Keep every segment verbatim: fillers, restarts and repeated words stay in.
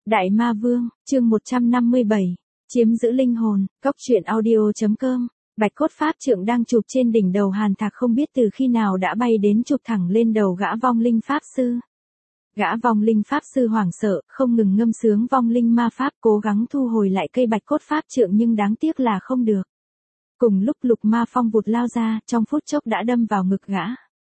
Đại Ma Vương, chương một trăm năm mươi bảy, chiếm giữ linh hồn, cóc truyện audio.com. Bạch cốt pháp trượng đang chụp trên đỉnh đầu Hàn Thạc không biết từ khi nào đã bay đến chụp thẳng lên đầu gã vong linh pháp sư. Gã vong linh pháp sư hoảng sợ, không ngừng ngâm sướng vong linh ma pháp, cố gắng thu hồi lại cây bạch cốt pháp trượng nhưng đáng tiếc là không được. Cùng lúc lục ma phong vụt lao ra, trong phút chốc đã đâm vào ngực gã.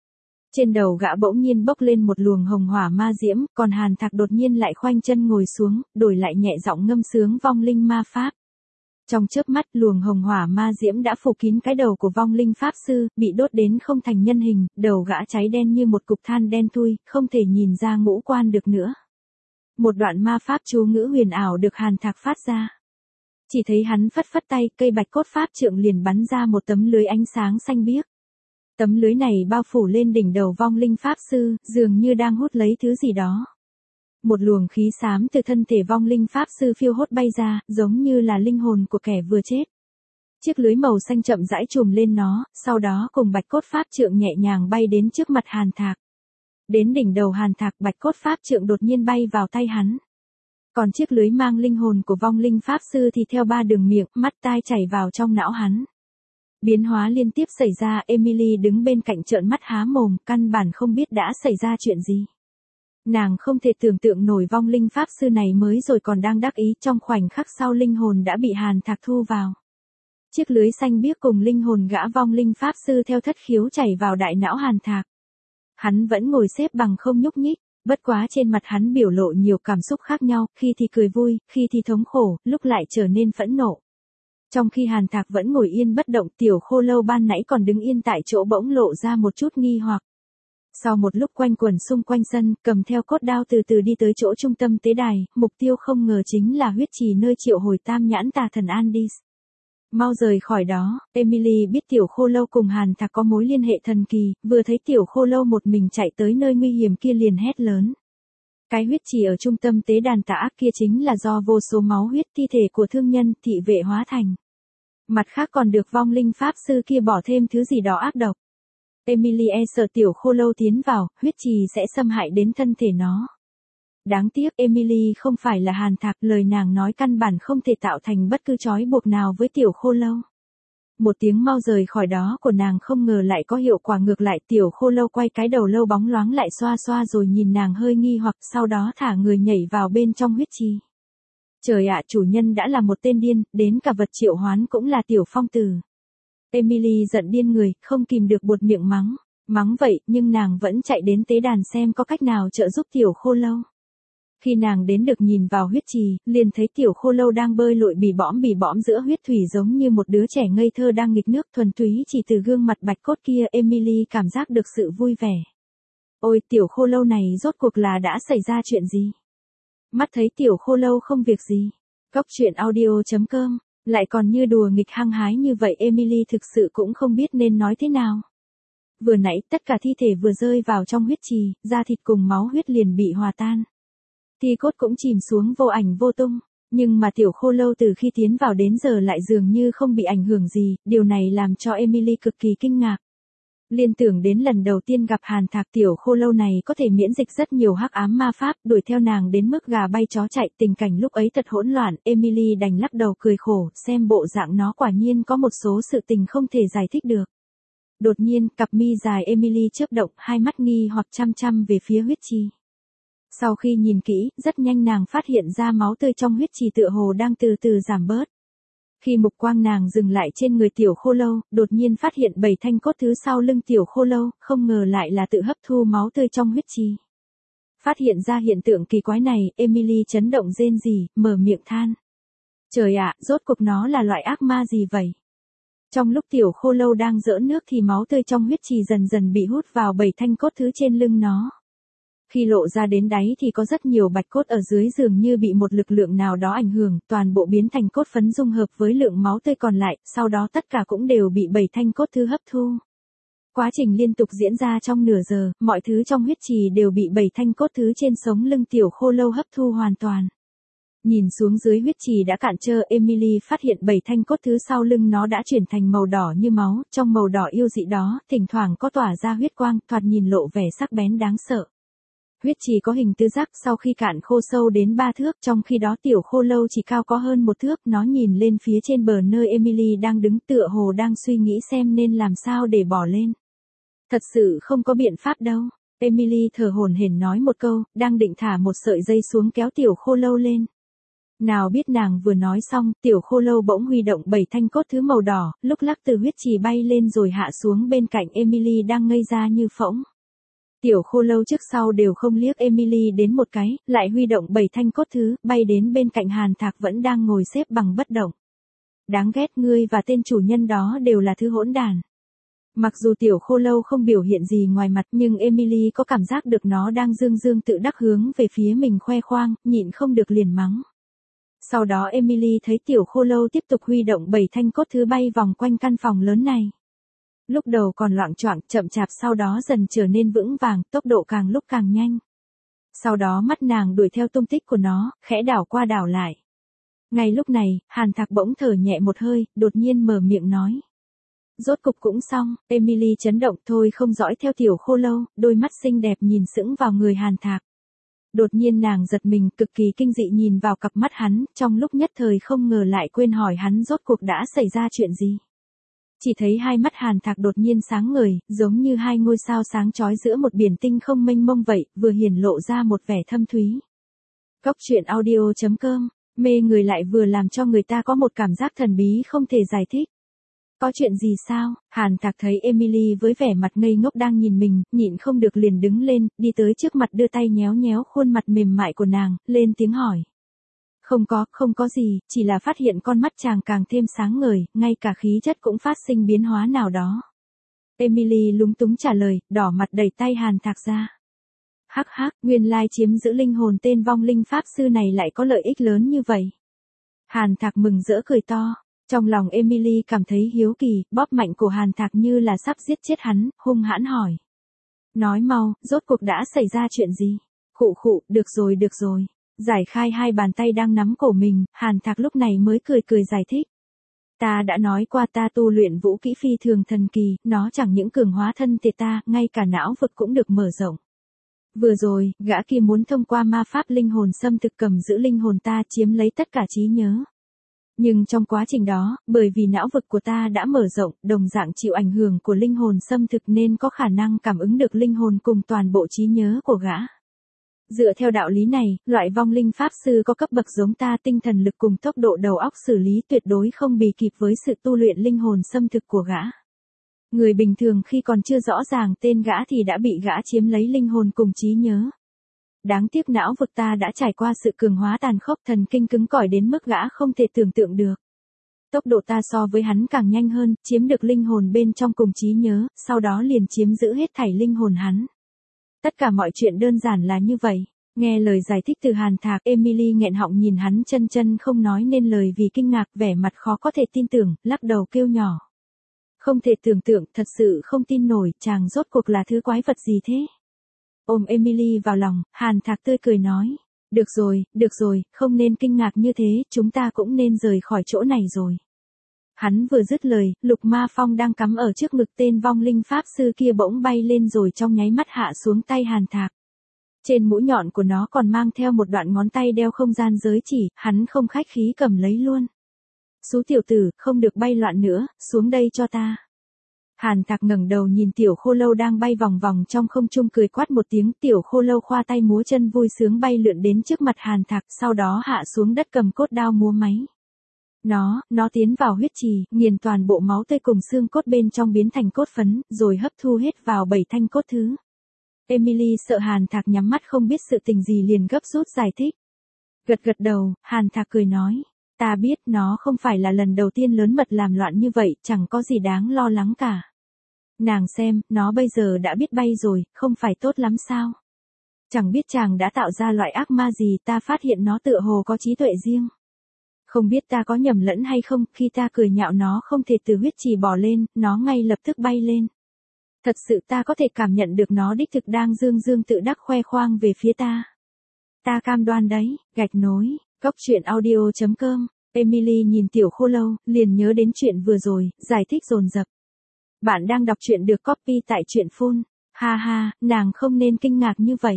Trên đầu gã bỗng nhiên bốc lên một luồng hồng hỏa ma diễm, còn Hàn Thạc đột nhiên lại khoanh chân ngồi xuống, đổi lại nhẹ giọng ngâm sướng vong linh ma pháp. Trong chớp mắt, luồng hồng hỏa ma diễm đã phủ kín cái đầu của vong linh pháp sư, bị đốt đến không thành nhân hình, đầu gã cháy đen như một cục than đen thui, không thể nhìn ra ngũ quan được nữa. Một đoạn ma pháp chú ngữ huyền ảo được Hàn Thạc phát ra. Chỉ thấy hắn phất phất tay, cây bạch cốt pháp trượng liền bắn ra một tấm lưới ánh sáng xanh biếc. Tấm lưới này bao phủ lên đỉnh đầu vong linh pháp sư, dường như đang hút lấy thứ gì đó. Một luồng khí xám từ thân thể vong linh pháp sư phiêu hốt bay ra, giống như là linh hồn của kẻ vừa chết. Chiếc lưới màu xanh chậm rãi trùm lên nó, sau đó cùng bạch cốt pháp trượng nhẹ nhàng bay đến trước mặt Hàn Thạc. Đến đỉnh đầu Hàn Thạc, bạch cốt pháp trượng đột nhiên bay vào tay hắn. Còn chiếc lưới mang linh hồn của vong linh pháp sư thì theo ba đường miệng, mắt tai chảy vào trong não hắn. Biến hóa liên tiếp xảy ra, Emily đứng bên cạnh trợn mắt há mồm, căn bản không biết đã xảy ra chuyện gì. Nàng không thể tưởng tượng nổi vong linh pháp sư này mới rồi còn đang đắc ý, trong khoảnh khắc sau linh hồn đã bị Hàn Thạc thu vào. Chiếc lưới xanh biếc cùng linh hồn gã vong linh pháp sư theo thất khiếu chảy vào đại não Hàn Thạc. Hắn vẫn ngồi xếp bằng không nhúc nhích, bất quá trên mặt hắn biểu lộ nhiều cảm xúc khác nhau, khi thì cười vui, khi thì thống khổ, lúc lại trở nên phẫn nộ. Trong khi Hàn Thạc vẫn ngồi yên bất động, tiểu khô lâu ban nãy còn đứng yên tại chỗ bỗng lộ ra một chút nghi hoặc. Sau một lúc quanh quẩn xung quanh sân, cầm theo cốt đao từ từ đi tới chỗ trung tâm tế đài, mục tiêu không ngờ chính là huyết trì nơi triệu hồi tam nhãn tà thần Andis. Mau rời khỏi đó, Emily biết tiểu khô lâu cùng Hàn Thạc có mối liên hệ thần kỳ, vừa thấy tiểu khô lâu một mình chạy tới nơi nguy hiểm kia liền hét lớn. Cái huyết trì ở trung tâm tế đàn tà ác kia chính là do vô số máu huyết thi thể của thương nhân, thị vệ hóa thành. Mặt khác còn được vong linh pháp sư kia bỏ thêm thứ gì đó ác độc. Emily e sợ tiểu khô lâu tiến vào, huyết trì sẽ xâm hại đến thân thể nó. Đáng tiếc Emily không phải là Hàn Thạc, lời nàng nói căn bản không thể tạo thành bất cứ trói buộc nào với tiểu khô lâu. Một tiếng mau rời khỏi đó của nàng không ngờ lại có hiệu quả ngược lại, tiểu khô lâu quay cái đầu lâu bóng loáng lại xoa xoa rồi nhìn nàng hơi nghi hoặc, sau đó thả người nhảy vào bên trong huyết trì. Trời ạ, chủ nhân đã là một tên điên, đến cả vật triệu hoán cũng là tiểu phong tử. Emily giận điên người, không kìm được buột miệng mắng. Mắng vậy, nhưng nàng vẫn chạy đến tế đàn xem có cách nào trợ giúp tiểu khô lâu. Khi nàng đến được nhìn vào huyết trì, liền thấy tiểu khô lâu đang bơi lội bì bõm bì bõm giữa huyết thủy giống như một đứa trẻ ngây thơ đang nghịch nước thuần túy chỉ từ gương mặt bạch cốt kia Emily cảm giác được sự vui vẻ. Ôi, tiểu khô lâu này rốt cuộc là đã xảy ra chuyện gì? Mắt thấy tiểu khô lâu không việc gì. Cóc truyện audio.com, lại còn như đùa nghịch hăng hái như vậy Emily thực sự cũng không biết nên nói thế nào. Vừa nãy tất cả thi thể vừa rơi vào trong huyết trì, da thịt cùng máu huyết liền bị hòa tan. Thi cốt cũng chìm xuống vô ảnh vô tung, nhưng mà tiểu khô lâu từ khi tiến vào đến giờ lại dường như không bị ảnh hưởng gì, điều này làm cho Emily cực kỳ kinh ngạc. Liên tưởng đến lần đầu tiên gặp Hàn Thạc, tiểu khô lâu này có thể miễn dịch rất nhiều hắc ám ma pháp, đuổi theo nàng đến mức gà bay chó chạy, tình cảnh lúc ấy thật hỗn loạn, Emily đành lắc đầu cười khổ, xem bộ dạng nó quả nhiên có một số sự tình không thể giải thích được. Đột nhiên, cặp mi dài Emily chớp động, hai mắt nghi hoặc chăm chăm về phía huyết trì. Sau khi nhìn kỹ, rất nhanh nàng phát hiện ra máu tươi trong huyết trì tựa hồ đang từ từ giảm bớt. Khi mục quang nàng dừng lại trên người tiểu khô lâu, đột nhiên phát hiện bảy thanh cốt thứ sau lưng tiểu khô lâu, không ngờ lại là tự hấp thu máu tươi trong huyết trì. Phát hiện ra hiện tượng kỳ quái này, Emily chấn động rên rỉ, mở miệng than. Trời ạ, rốt cuộc nó là loại ác ma gì vậy? Trong lúc tiểu khô lâu đang giỡn nước thì máu tươi trong huyết trì dần dần bị hút vào bảy thanh cốt thứ trên lưng nó. Khi lộ ra đến đáy thì có rất nhiều bạch cốt ở dưới dường như bị một lực lượng nào đó ảnh hưởng, toàn bộ biến thành cốt phấn dung hợp với lượng máu tươi còn lại, sau đó tất cả cũng đều bị bảy thanh cốt thứ hấp thu. Quá trình liên tục diễn ra trong nửa giờ, mọi thứ trong huyết trì đều bị bảy thanh cốt thứ trên sống lưng tiểu khô lâu hấp thu hoàn toàn. Nhìn xuống dưới huyết trì đã cạn trơ, Emily phát hiện bảy thanh cốt thứ sau lưng nó đã chuyển thành màu đỏ như máu, trong màu đỏ yêu dị đó, thỉnh thoảng có tỏa ra huyết quang, thoạt nhìn lộ vẻ sắc bén đáng sợ. Huyết trì có hình tứ giác sau khi cạn khô sâu đến ba thước, trong khi đó tiểu khô lâu chỉ cao có hơn một thước, nó nhìn lên phía trên bờ nơi Emily đang đứng tựa hồ đang suy nghĩ xem nên làm sao để bỏ lên. Thật sự không có biện pháp đâu. Emily thở hổn hển nói một câu, đang định thả một sợi dây xuống kéo tiểu khô lâu lên. Nào biết nàng vừa nói xong, tiểu khô lâu bỗng huy động bảy thanh cốt thứ màu đỏ, lúc lắc từ huyết trì bay lên rồi hạ xuống bên cạnh Emily đang ngây ra như phỗng. Tiểu khô lâu trước sau đều không liếc Emily đến một cái, lại huy động bảy thanh cốt thứ, bay đến bên cạnh Hàn Thạc vẫn đang ngồi xếp bằng bất động. Đáng ghét, ngươi và tên chủ nhân đó đều là thứ hỗn đản. Mặc dù tiểu khô lâu không biểu hiện gì ngoài mặt nhưng Emily có cảm giác được nó đang dương dương tự đắc hướng về phía mình khoe khoang, nhịn không được liền mắng. Sau đó Emily thấy tiểu khô lâu tiếp tục huy động bảy thanh cốt thứ bay vòng quanh căn phòng lớn này. Lúc đầu còn loạng choạng, chậm chạp sau đó dần trở nên vững vàng, tốc độ càng lúc càng nhanh. Sau đó mắt nàng đuổi theo tung tích của nó, khẽ đảo qua đảo lại. Ngay lúc này, Hàn Thạc bỗng thở nhẹ một hơi, đột nhiên mở miệng nói. Rốt cục cũng xong. Emily chấn động thôi không dõi theo tiểu khô lâu, đôi mắt xinh đẹp nhìn sững vào người Hàn Thạc. Đột nhiên nàng giật mình, cực kỳ kinh dị nhìn vào cặp mắt hắn, trong lúc nhất thời không ngờ lại quên hỏi hắn rốt cuộc đã xảy ra chuyện gì. Chỉ thấy hai mắt Hàn Thạc đột nhiên sáng ngời, giống như hai ngôi sao sáng chói giữa một biển tinh không mênh mông vậy, vừa hiển lộ ra một vẻ thâm thúy. Cốc truyện audio chấm com, mê người lại vừa làm cho người ta có một cảm giác thần bí không thể giải thích. Có chuyện gì sao? Hàn Thạc thấy Emily với vẻ mặt ngây ngốc đang nhìn mình, nhịn không được liền đứng lên, đi tới trước mặt đưa tay nhéo nhéo khuôn mặt mềm mại của nàng, lên tiếng hỏi. Không có, không có gì, chỉ là phát hiện con mắt chàng càng thêm sáng ngời, ngay cả khí chất cũng phát sinh biến hóa nào đó. Emily lúng túng trả lời, đỏ mặt đẩy tay Hàn Thạc ra. Hắc hắc, nguyên lai chiếm giữ linh hồn tên vong linh pháp sư này lại có lợi ích lớn như vậy. Hàn Thạc mừng rỡ cười to. Trong lòng Emily cảm thấy hiếu kỳ, bóp mạnh của Hàn Thạc như là sắp giết chết hắn, hung hãn hỏi. Nói mau, rốt cuộc đã xảy ra chuyện gì? Khụ khụ, được rồi được rồi. Giải khai hai bàn tay đang nắm cổ mình, Hàn Thạc lúc này mới cười cười giải thích. Ta đã nói qua ta tu luyện vũ kỹ phi thường thần kỳ, nó chẳng những cường hóa thân thể ta, ngay cả não vực cũng được mở rộng. Vừa rồi, gã kia muốn thông qua ma pháp linh hồn xâm thực cầm giữ linh hồn ta chiếm lấy tất cả trí nhớ. Nhưng trong quá trình đó, bởi vì não vực của ta đã mở rộng, đồng dạng chịu ảnh hưởng của linh hồn xâm thực nên có khả năng cảm ứng được linh hồn cùng toàn bộ trí nhớ của gã. Dựa theo đạo lý này, loại vong linh pháp sư có cấp bậc giống ta tinh thần lực cùng tốc độ đầu óc xử lý tuyệt đối không bì kịp với sự tu luyện linh hồn xâm thực của gã. Người bình thường khi còn chưa rõ ràng tên gã thì đã bị gã chiếm lấy linh hồn cùng trí nhớ. Đáng tiếc não vực ta đã trải qua sự cường hóa tàn khốc, thần kinh cứng cỏi đến mức gã không thể tưởng tượng được. Tốc độ ta so với hắn càng nhanh hơn, chiếm được linh hồn bên trong cùng trí nhớ, sau đó liền chiếm giữ hết thảy linh hồn hắn. Tất cả mọi chuyện đơn giản là như vậy. Nghe lời giải thích từ Hàn Thạc, Emily nghẹn họng nhìn hắn chân chân không nói nên lời vì kinh ngạc, vẻ mặt khó có thể tin tưởng, lắc đầu kêu nhỏ. Không thể tưởng tượng, thật sự không tin nổi, chàng rốt cuộc là thứ quái vật gì thế? Ôm Emily vào lòng, Hàn Thạc tươi cười nói. Được rồi, được rồi, không nên kinh ngạc như thế, chúng ta cũng nên rời khỏi chỗ này rồi. Hắn vừa dứt lời, lục ma phong đang cắm ở trước ngực tên vong linh pháp sư kia bỗng bay lên rồi trong nháy mắt hạ xuống tay Hàn Thạc. Trên mũi nhọn của nó còn mang theo một đoạn ngón tay đeo không gian giới chỉ, hắn không khách khí cầm lấy luôn. Xú tiểu tử, không được bay loạn nữa, xuống đây cho ta. Hàn Thạc ngẩng đầu nhìn tiểu khô lâu đang bay vòng vòng trong không trung cười quát một tiếng, tiểu khô lâu khoa tay múa chân vui sướng bay lượn đến trước mặt Hàn Thạc, sau đó hạ xuống đất cầm cốt đao múa máy. Nó, nó tiến vào huyết trì, nghiền toàn bộ máu tươi cùng xương cốt bên trong biến thành cốt phấn, rồi hấp thu hết vào bảy thanh cốt thứ. Emily sợ Hàn Thạc nhắm mắt không biết sự tình gì liền gấp rút giải thích. Gật gật đầu, Hàn Thạc cười nói. Ta biết nó không phải là lần đầu tiên lớn mật làm loạn như vậy, chẳng có gì đáng lo lắng cả. Nàng xem, nó bây giờ đã biết bay rồi, không phải tốt lắm sao? Chẳng biết chàng đã tạo ra loại ác ma gì, ta phát hiện nó tựa hồ có trí tuệ riêng. Không biết ta có nhầm lẫn hay không, khi ta cười nhạo nó không thể từ huyết trì bò lên, nó ngay lập tức bay lên. Thật sự ta có thể cảm nhận được nó đích thực đang dương dương tự đắc khoe khoang về phía ta. Ta cam đoan đấy, gạch nối, cốc truyện audio chấm com. Emily nhìn tiểu khô lâu, liền nhớ đến chuyện vừa rồi, giải thích dồn dập. Bạn đang đọc truyện được copy tại truyện phun. Ha ha, nàng không nên kinh ngạc như vậy.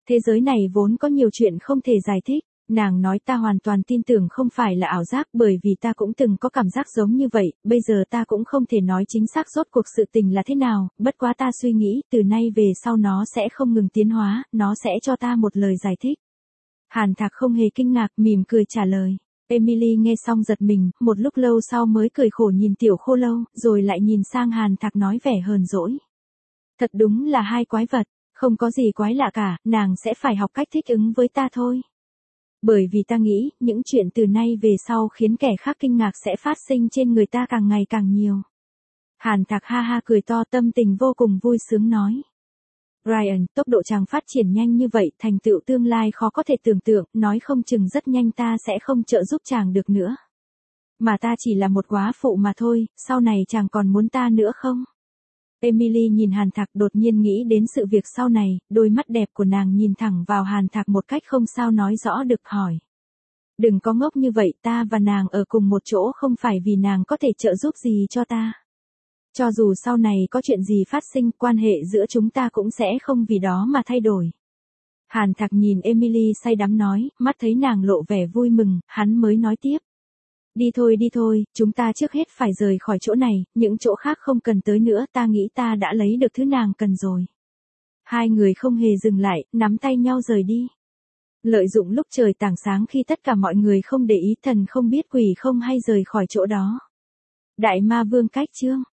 Thế giới này vốn có nhiều chuyện không thể giải thích. Nàng nói ta hoàn toàn tin tưởng không phải là ảo giác bởi vì ta cũng từng có cảm giác giống như vậy, bây giờ ta cũng không thể nói chính xác rốt cuộc sự tình là thế nào, bất quá ta suy nghĩ từ nay về sau nó sẽ không ngừng tiến hóa, nó sẽ cho ta một lời giải thích. Hàn Thạc không hề kinh ngạc, mỉm cười trả lời. Emily nghe xong giật mình, một lúc lâu sau mới cười khổ nhìn tiểu khô lâu, rồi lại nhìn sang Hàn Thạc nói vẻ hờn dỗi. Thật đúng là hai quái vật, không có gì quái lạ cả, nàng sẽ phải học cách thích ứng với ta thôi. Bởi vì ta nghĩ, những chuyện từ nay về sau khiến kẻ khác kinh ngạc sẽ phát sinh trên người ta càng ngày càng nhiều. Hàn Thạc ha ha cười to, tâm tình vô cùng vui sướng nói. Ryan, tốc độ chàng phát triển nhanh như vậy, thành tựu tương lai khó có thể tưởng tượng, nói không chừng rất nhanh ta sẽ không trợ giúp chàng được nữa. Mà ta chỉ là một góa phụ mà thôi, sau này chàng còn muốn ta nữa không? Emily nhìn Hàn Thạc, đột nhiên nghĩ đến sự việc sau này, đôi mắt đẹp của nàng nhìn thẳng vào Hàn Thạc một cách không sao nói rõ được, hỏi. Đừng có ngốc như vậy, ta và nàng ở cùng một chỗ không phải vì nàng có thể trợ giúp gì cho ta. Cho dù sau này có chuyện gì phát sinh, quan hệ giữa chúng ta cũng sẽ không vì đó mà thay đổi. Hàn Thạc nhìn Emily say đắm nói, mắt thấy nàng lộ vẻ vui mừng, hắn mới nói tiếp. Đi thôi đi thôi, chúng ta trước hết phải rời khỏi chỗ này, những chỗ khác không cần tới nữa, ta nghĩ ta đã lấy được thứ nàng cần rồi. Hai người không hề dừng lại, nắm tay nhau rời đi. Lợi dụng lúc trời tảng sáng khi tất cả mọi người không để ý, thần không biết quỷ không hay rời khỏi chỗ đó. Đại Ma Vương cách chương